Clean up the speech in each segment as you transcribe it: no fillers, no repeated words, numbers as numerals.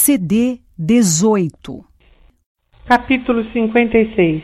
CD 18. Capítulo 56.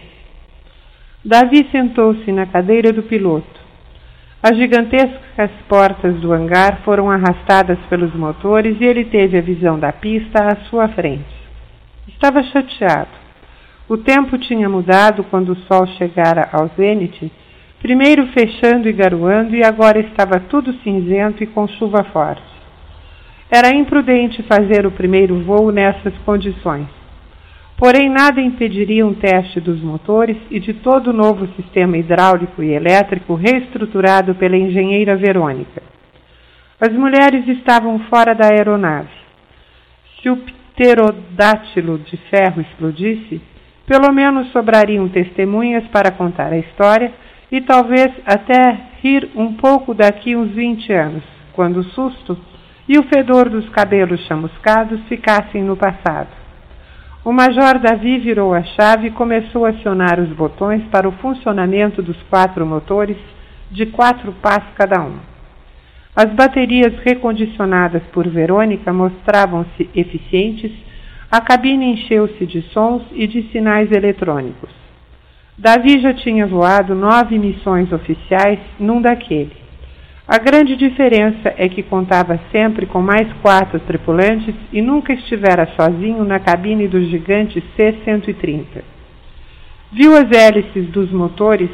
Davi sentou-se na cadeira do piloto. As gigantescas portas do hangar foram arrastadas pelos motores e ele teve a visão da pista à sua frente. Estava chateado. O tempo tinha mudado quando o sol chegara ao zênite, primeiro fechando e garoando, e agora estava tudo cinzento e com chuva forte. Era imprudente fazer o primeiro voo nessas condições. Porém, nada impediria um teste dos motores e de todo o novo sistema hidráulico e elétrico reestruturado pela engenheira Verônica. As mulheres estavam fora da aeronave. Se o pterodátilo de ferro explodisse, pelo menos sobrariam testemunhas para contar a história e talvez até rir um pouco daqui uns 20 anos, quando o susto e o fedor dos cabelos chamuscados ficassem no passado. O Major Davi virou a chave e começou a acionar os botões para o funcionamento dos 4 motores, de 4 pás cada um. As baterias recondicionadas por Verônica mostravam-se eficientes, a cabine encheu-se de sons e de sinais eletrônicos. Davi já tinha voado 9 missões oficiais num daquele. A grande diferença é que contava sempre com mais 4 tripulantes e nunca estivera sozinho na cabine do gigante C-130. Viu as hélices dos motores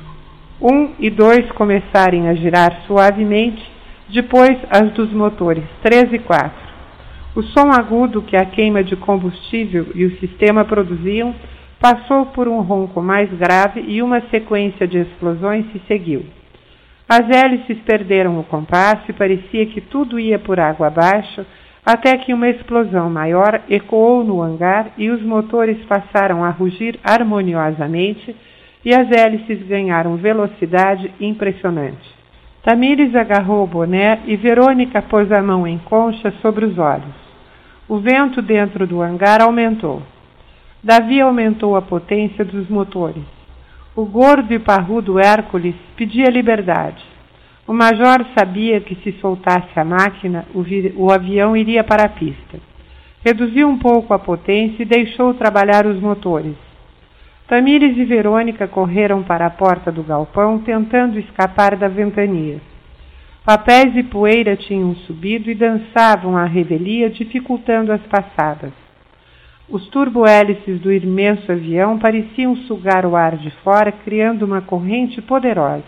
1 e 2 começarem a girar suavemente, depois as dos motores 3 e 4. O som agudo que a queima de combustível e o sistema produziam passou por um ronco mais grave e uma sequência de explosões se seguiu. As hélices perderam o compasso e parecia que tudo ia por água abaixo, até que uma explosão maior ecoou no hangar e os motores passaram a rugir harmoniosamente e as hélices ganharam velocidade impressionante. Tamires agarrou o boné e Verônica pôs a mão em concha sobre os olhos. O vento dentro do hangar aumentou. Davi aumentou a potência dos motores. O gordo e parrudo Hércules pedia liberdade. O major sabia que se soltasse a máquina, o avião iria para a pista. Reduziu um pouco a potência e deixou trabalhar os motores. Tamires e Verônica correram para a porta do galpão, tentando escapar da ventania. Papéis e poeira tinham subido e dançavam à revelia, dificultando as passadas. Os turbohélices do imenso avião pareciam sugar o ar de fora, criando uma corrente poderosa.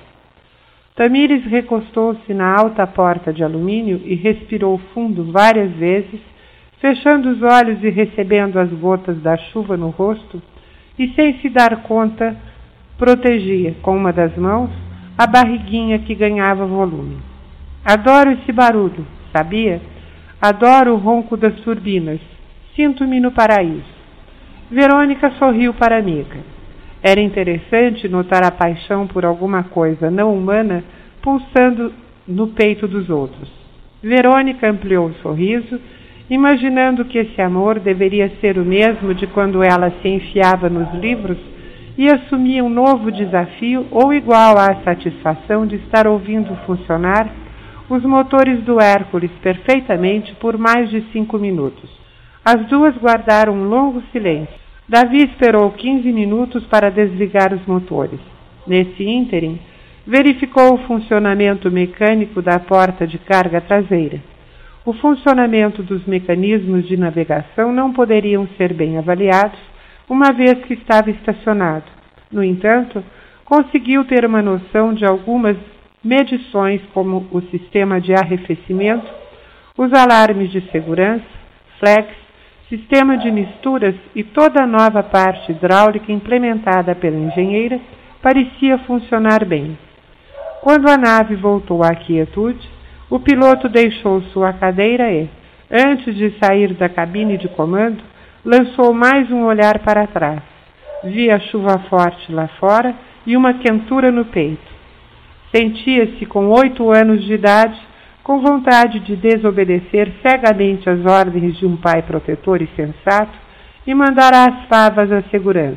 Tamires recostou-se na alta porta de alumínio e respirou fundo várias vezes, fechando os olhos e recebendo as gotas da chuva no rosto, e sem se dar conta, protegia, com uma das mãos, a barriguinha que ganhava volume. Adoro esse barulho, sabia? Adoro o ronco das turbinas. Sinto-me no paraíso. Verônica sorriu para a amiga. Era interessante notar a paixão por alguma coisa não humana pulsando no peito dos outros. Verônica ampliou o sorriso, imaginando que esse amor deveria ser o mesmo de quando ela se enfiava nos livros e assumia um novo desafio ou igual à satisfação de estar ouvindo funcionar os motores do Hércules perfeitamente por mais de 5 minutos. As duas guardaram um longo silêncio. Davi esperou 15 minutos para desligar os motores. Nesse ínterim, verificou o funcionamento mecânico da porta de carga traseira. O funcionamento dos mecanismos de navegação não poderiam ser bem avaliados, uma vez que estava estacionado. No entanto, conseguiu ter uma noção de algumas medições, como o sistema de arrefecimento, os alarmes de segurança, flags, sistema de misturas e toda a nova parte hidráulica implementada pela engenheira parecia funcionar bem. Quando a nave voltou à quietude, o piloto deixou sua cadeira e, antes de sair da cabine de comando, lançou mais um olhar para trás. Via a chuva forte lá fora e uma quentura no peito. Sentia-se com 8 anos de idade, com vontade de desobedecer cegamente às ordens de um pai protetor e sensato e mandar às favas a segurança.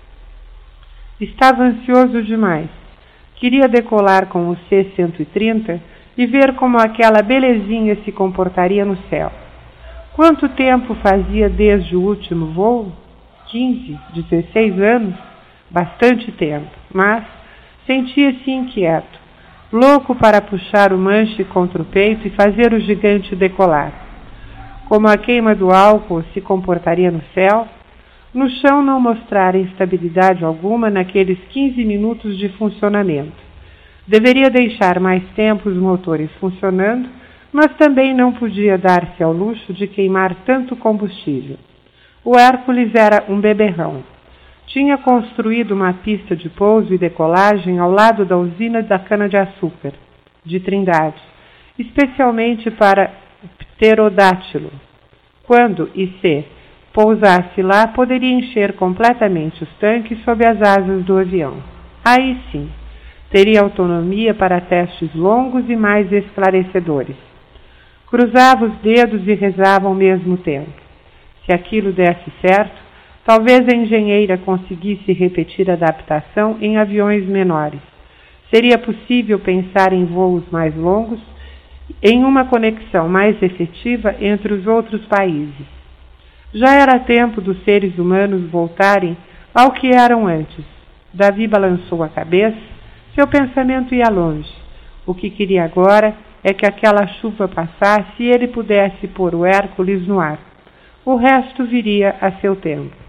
Estava ansioso demais. Queria decolar com o C-130 e ver como aquela belezinha se comportaria no céu. Quanto tempo fazia desde o último voo? 15, 16 anos? Bastante tempo, mas sentia-se inquieto, louco para puxar o manche contra o peito e fazer o gigante decolar. Como a queima do álcool se comportaria no céu? No chão não mostrara instabilidade alguma naqueles 15 minutos de funcionamento. Deveria deixar mais tempo os motores funcionando, mas também não podia dar-se ao luxo de queimar tanto combustível. O Hércules era um beberrão. Tinha construído uma pista de pouso e decolagem ao lado da usina da cana-de-açúcar, de Trindade, especialmente para o pterodátilo. Quando e se pousasse lá, poderia encher completamente os tanques sob as asas do avião. Aí sim, teria autonomia para testes longos e mais esclarecedores. Cruzava os dedos e rezava ao mesmo tempo. Se aquilo desse certo, talvez a engenheira conseguisse repetir a adaptação em aviões menores. Seria possível pensar em voos mais longos, em uma conexão mais efetiva entre os outros países. Já era tempo dos seres humanos voltarem ao que eram antes. Davi balançou a cabeça, seu pensamento ia longe. O que queria agora é que aquela chuva passasse e ele pudesse pôr o Hércules no ar. O resto viria a seu tempo.